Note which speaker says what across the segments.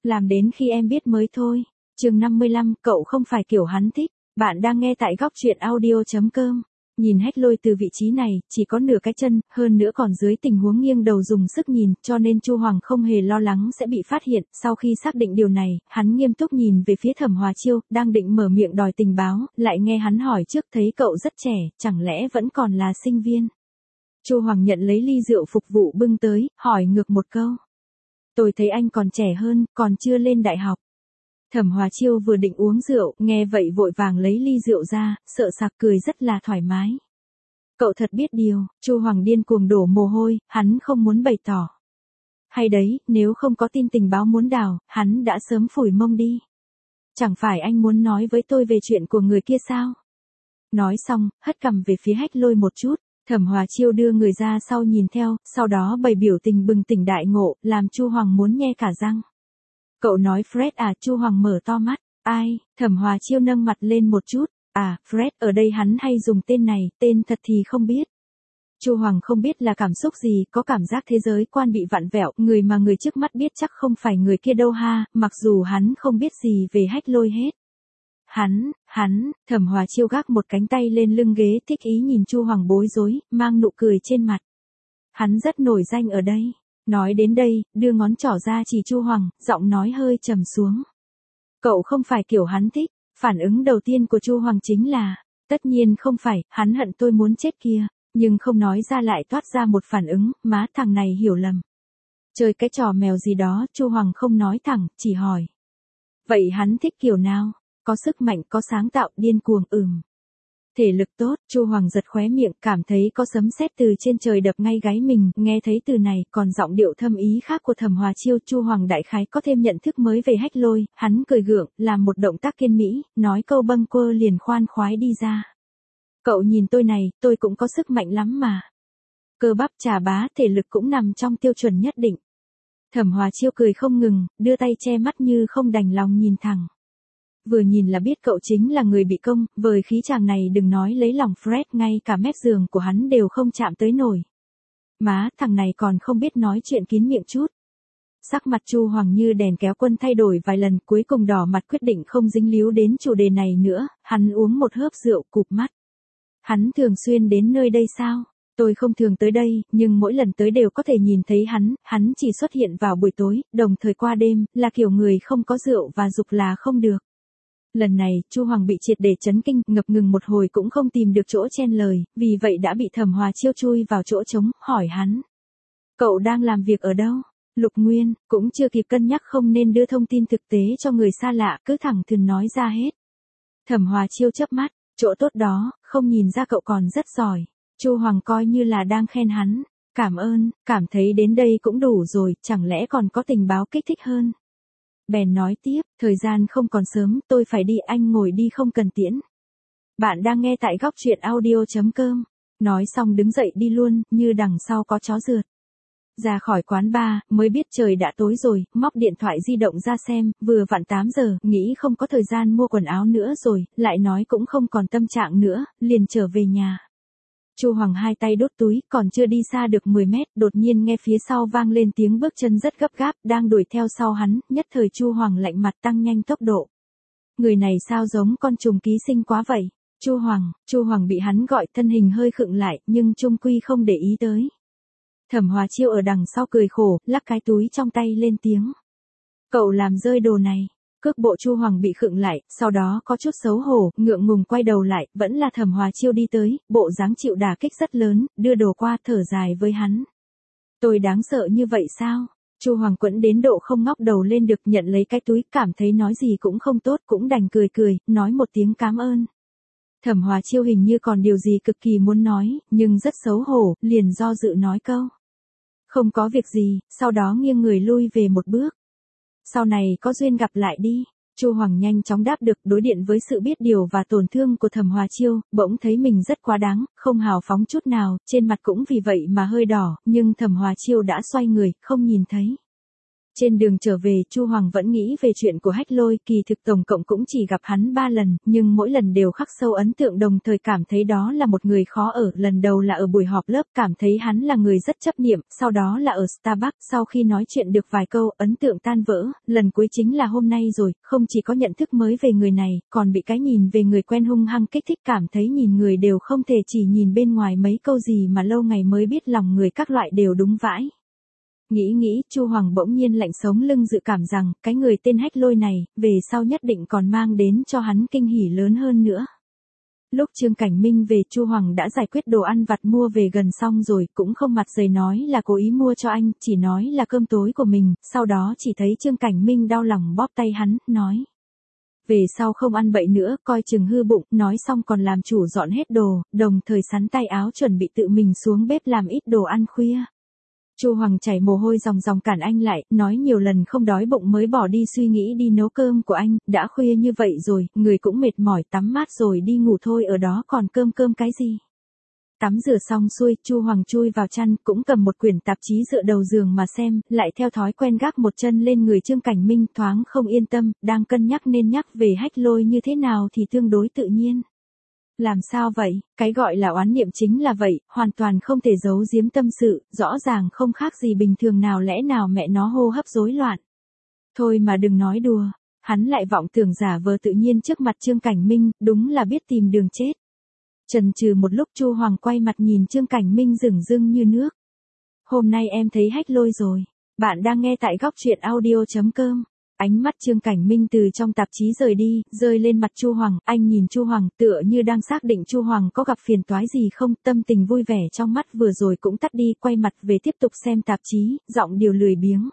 Speaker 1: Làm đến khi em biết mới thôi. Chương 55, cậu không phải kiểu hắn thích. Bạn đang nghe tại góc truyện audio.com. Nhìn Hách Lôi từ vị trí này, chỉ có nửa cái chân, hơn nữa còn dưới tình huống nghiêng đầu dùng sức nhìn, cho nên Chu Hoàng không hề lo lắng sẽ bị phát hiện. Sau khi xác định điều này, hắn nghiêm túc nhìn về phía Thẩm Hòa Chiêu, đang định mở miệng đòi tình báo, lại nghe hắn hỏi trước, thấy cậu rất trẻ, chẳng lẽ vẫn còn là sinh viên? Chu Hoàng nhận lấy ly rượu phục vụ bưng tới, hỏi ngược một câu. Tôi thấy anh còn trẻ hơn, còn chưa lên đại học. Thẩm Hòa Chiêu vừa định uống rượu, nghe vậy vội vàng lấy ly rượu ra, sợ sặc cười rất là thoải mái. Cậu thật biết điều. Chu Hoàng điên cuồng đổ mồ hôi, hắn không muốn bày tỏ. Hay đấy, nếu không có tin tình báo muốn đào, hắn đã sớm phủi mông đi. Chẳng phải anh muốn nói với tôi về chuyện của người kia sao? Nói xong, hất cằm về phía Hách Lôi một chút. Thẩm Hòa Chiêu đưa người ra sau nhìn theo, sau đó bày biểu tình bừng tỉnh đại ngộ, làm Chu Hoàng muốn nhe cả răng. Cậu nói Fred à? Chu Hoàng mở to mắt. Ai? Thẩm Hòa Chiêu nâng mặt lên một chút. À, Fred, ở đây hắn hay dùng tên này, tên thật thì không biết. Chu Hoàng không biết là cảm xúc gì, có cảm giác thế giới quan bị vặn vẹo, người mà người trước mắt biết chắc không phải người kia đâu ha, mặc dù hắn không biết gì về Hách Lôi hết. Hắn, Thẩm Hòa Chiêu gác một cánh tay lên lưng ghế thích ý nhìn Chu Hoàng bối rối, mang nụ cười trên mặt. Hắn rất nổi danh ở đây. Nói đến đây, đưa ngón trỏ ra chỉ Chu Hoàng, giọng nói hơi trầm xuống. Cậu không phải kiểu hắn thích. Phản ứng đầu tiên của Chu Hoàng chính là, tất nhiên không phải, hắn hận tôi muốn chết kia, nhưng không nói ra lại toát ra một phản ứng, má thằng này hiểu lầm. Chơi cái trò mèo gì đó, Chu Hoàng không nói thẳng, chỉ hỏi. Vậy hắn thích kiểu nào? Có sức mạnh, có sáng tạo, điên cuồng, Thể lực tốt, Chu Hoàng giật khóe miệng, cảm thấy có sấm sét từ trên trời đập ngay gáy mình, nghe thấy từ này, còn giọng điệu thâm ý khác của Thẩm Hòa Chiêu, Chu Hoàng đại khái có thêm nhận thức mới về Hách Lôi, hắn cười gượng, làm một động tác kiên mỹ, nói câu bâng quơ liền khoan khoái đi ra. Cậu nhìn tôi này, tôi cũng có sức mạnh lắm mà. Cơ bắp chà bá, thể lực cũng nằm trong tiêu chuẩn nhất định. Thẩm Hòa Chiêu cười không ngừng, đưa tay che mắt như không đành lòng nhìn thẳng. Vừa nhìn là biết cậu chính là người bị công, với khí chàng này đừng nói lấy lòng Fred, ngay cả mép giường của hắn đều không chạm tới nổi. Má, thằng này còn không biết nói chuyện kín miệng chút. Sắc mặt Chu Hoàng như đèn kéo quân thay đổi vài lần, cuối cùng đỏ mặt quyết định không dính líu đến chủ đề này nữa, hắn uống một hớp rượu cụp mắt. Hắn thường xuyên đến nơi đây sao? Tôi không thường tới đây, nhưng mỗi lần tới đều có thể nhìn thấy hắn chỉ xuất hiện vào buổi tối, đồng thời qua đêm, là kiểu người không có rượu và dục là không được. Lần này, Chu Hoàng bị triệt để chấn kinh, ngập ngừng một hồi cũng không tìm được chỗ chen lời, vì vậy đã bị Thẩm Hòa Chiêu chui vào chỗ trống, hỏi hắn. Cậu đang làm việc ở đâu? Lục Nguyên, cũng chưa kịp cân nhắc không nên đưa thông tin thực tế cho người xa lạ, cứ thẳng thừng nói ra hết. Thẩm Hòa Chiêu chớp mắt, chỗ tốt đó, không nhìn ra cậu còn rất giỏi. Chu Hoàng coi như là đang khen hắn. Cảm ơn, cảm thấy đến đây cũng đủ rồi, chẳng lẽ còn có tình báo kích thích hơn. Bèn nói tiếp, thời gian không còn sớm, tôi phải đi, anh ngồi đi không cần tiễn. Bạn đang nghe tại góc truyện audio.com. Nói xong đứng dậy đi luôn, như đằng sau có chó rượt. Ra khỏi quán bar, mới biết trời đã tối rồi, móc điện thoại di động ra xem, vừa vặn 8 giờ, nghĩ không có thời gian mua quần áo nữa rồi, lại nói cũng không còn tâm trạng nữa, liền trở về nhà. Chu Hoàng hai tay đốt túi, còn chưa đi xa được 10 mét, đột nhiên nghe phía sau vang lên tiếng bước chân rất gấp gáp, đang đuổi theo sau hắn, nhất thời Chu Hoàng lạnh mặt tăng nhanh tốc độ. Người này sao giống con trùng ký sinh quá vậy? Chu Hoàng bị hắn gọi, thân hình hơi khựng lại, nhưng chung quy không để ý tới. Thẩm Hòa Chiêu ở đằng sau cười khổ, lắc cái túi trong tay lên tiếng. Cậu làm rơi đồ này. Cước bộ Chu Hoàng bị khựng lại, sau đó có chút xấu hổ, ngượng ngùng quay đầu lại, vẫn là Thẩm Hòa Chiêu đi tới, bộ dáng chịu đả kích rất lớn, đưa đồ qua, thở dài với hắn. Tôi đáng sợ như vậy sao? Chu Hoàng quẫn đến độ không ngóc đầu lên được, nhận lấy cái túi, cảm thấy nói gì cũng không tốt, cũng đành cười, nói một tiếng cảm ơn. Thẩm Hòa Chiêu hình như còn điều gì cực kỳ muốn nói, nhưng rất xấu hổ, liền do dự nói câu. Không có việc gì, sau đó nghiêng người lui về một bước. Sau này có duyên gặp lại đi. Chu Hoàng nhanh chóng đáp được, đối điện với sự biết điều và tổn thương của Thẩm Hòa Chiêu, bỗng thấy mình rất quá đáng, không hào phóng chút nào, trên mặt cũng vì vậy mà hơi đỏ, nhưng Thẩm Hòa Chiêu đã xoay người, không nhìn thấy. Trên đường trở về, Chu Hoàng vẫn nghĩ về chuyện của Hách Lôi, kỳ thực tổng cộng cũng chỉ gặp hắn 3 lần, nhưng mỗi lần đều khắc sâu ấn tượng, đồng thời cảm thấy đó là một người khó ở. Lần đầu là ở buổi họp lớp, cảm thấy hắn là người rất chấp niệm, sau đó là ở Starbucks, sau khi nói chuyện được vài câu, ấn tượng tan vỡ. Lần cuối chính là hôm nay rồi, không chỉ có nhận thức mới về người này, còn bị cái nhìn về người quen hung hăng kích thích, cảm thấy nhìn người đều không thể chỉ nhìn bên ngoài mấy câu gì mà lâu ngày mới biết lòng người các loại đều đúng vãi. Nghĩ, Chu Hoàng bỗng nhiên lạnh sống lưng, dự cảm rằng, cái người tên Hách Lôi này, về sau nhất định còn mang đến cho hắn kinh hỉ lớn hơn nữa. Lúc Trương Cảnh Minh về, Chu Hoàng đã giải quyết đồ ăn vặt mua về gần xong rồi, cũng không mặt dày nói là cố ý mua cho anh, chỉ nói là cơm tối của mình, sau đó chỉ thấy Trương Cảnh Minh đau lòng bóp tay hắn, nói. Về sau không ăn bậy nữa, coi chừng hư bụng, nói xong còn làm chủ dọn hết đồ, đồng thời sắn tay áo chuẩn bị tự mình xuống bếp làm ít đồ ăn khuya. Chu Hoàng chảy mồ hôi ròng ròng cản anh lại, nói nhiều lần không đói bụng mới bỏ đi suy nghĩ đi nấu cơm của anh, đã khuya như vậy rồi, người cũng mệt mỏi, tắm mát rồi đi ngủ thôi, ở đó còn cơm cái gì. Tắm rửa xong xuôi, Chu Hoàng chui vào chăn, cũng cầm một quyển tạp chí dựa đầu giường mà xem, lại theo thói quen gác một chân lên người Trương Cảnh Minh, thoáng không yên tâm, đang cân nhắc nên nhắc về Hách Lôi như thế nào thì tương đối tự nhiên. Làm sao vậy, cái gọi là oán niệm chính là vậy, hoàn toàn không thể giấu giếm tâm sự, rõ ràng không khác gì bình thường, nào lẽ nào mẹ nó hô hấp rối loạn. Thôi mà đừng nói đùa, hắn lại vọng tưởng giả vờ tự nhiên trước mặt Trương Cảnh Minh, đúng là biết tìm đường chết. Chần chừ một lúc, Chu Hoàng quay mặt nhìn Trương Cảnh Minh rửng rưng như nước. Hôm nay em thấy Hách Lôi rồi. Bạn đang nghe tại góc truyện audio.com. Ánh mắt Trương Cảnh Minh từ trong tạp chí rời đi, rơi lên mặt Chu Hoàng, anh nhìn Chu Hoàng, tựa như đang xác định Chu Hoàng có gặp phiền toái gì không, tâm tình vui vẻ trong mắt vừa rồi cũng tắt đi, quay mặt về tiếp tục xem tạp chí, giọng điều lười biếng.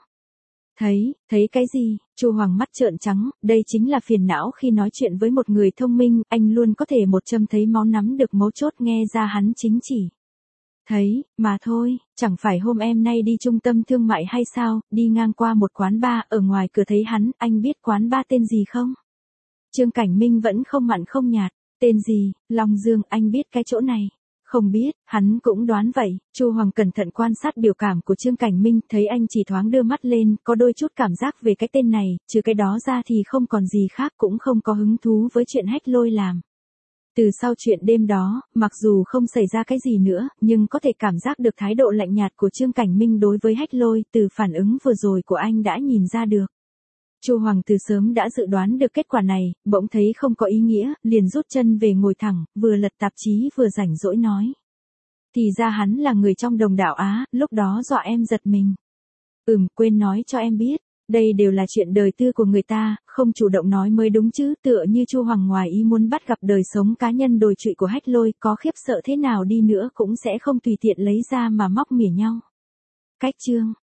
Speaker 1: Thấy cái gì? Chu Hoàng mắt trợn trắng, đây chính là phiền não khi nói chuyện với một người thông minh, anh luôn có thể một châm thấy máu, nắm được mấu chốt, nghe ra hắn chính chỉ. Thấy, mà thôi, chẳng phải hôm em nay đi trung tâm thương mại hay sao, đi ngang qua một quán bar, ở ngoài cửa thấy hắn, anh biết quán bar tên gì không? Trương Cảnh Minh vẫn không mặn không nhạt, tên gì, Long Dương, anh biết cái chỗ này. Không biết, hắn cũng đoán vậy. Chu Hoàng cẩn thận quan sát biểu cảm của Trương Cảnh Minh, thấy anh chỉ thoáng đưa mắt lên, có đôi chút cảm giác về cái tên này, trừ cái đó ra thì không còn gì khác, cũng không có hứng thú với chuyện Hách Lôi làm. Từ sau chuyện đêm đó, mặc dù không xảy ra cái gì nữa, nhưng có thể cảm giác được thái độ lạnh nhạt của Trương Cảnh Minh đối với Hách Lôi, từ phản ứng vừa rồi của anh đã nhìn ra được. Chu Hoàng từ sớm đã dự đoán được kết quả này, bỗng thấy không có ý nghĩa, liền rút chân về ngồi thẳng, vừa lật tạp chí vừa rảnh rỗi nói. Thì ra hắn là người trong Đồng Đảo Á, lúc đó dọa em giật mình. Quên nói cho em biết, đây đều là chuyện đời tư của người ta, không chủ động nói mới đúng chứ, tựa như Chu Hoàng ngoài ý muốn bắt gặp đời sống cá nhân đồi trụy của Hách Lôi, có khiếp sợ thế nào đi nữa cũng sẽ không tùy tiện lấy ra mà móc mỉa nhau. Cách chương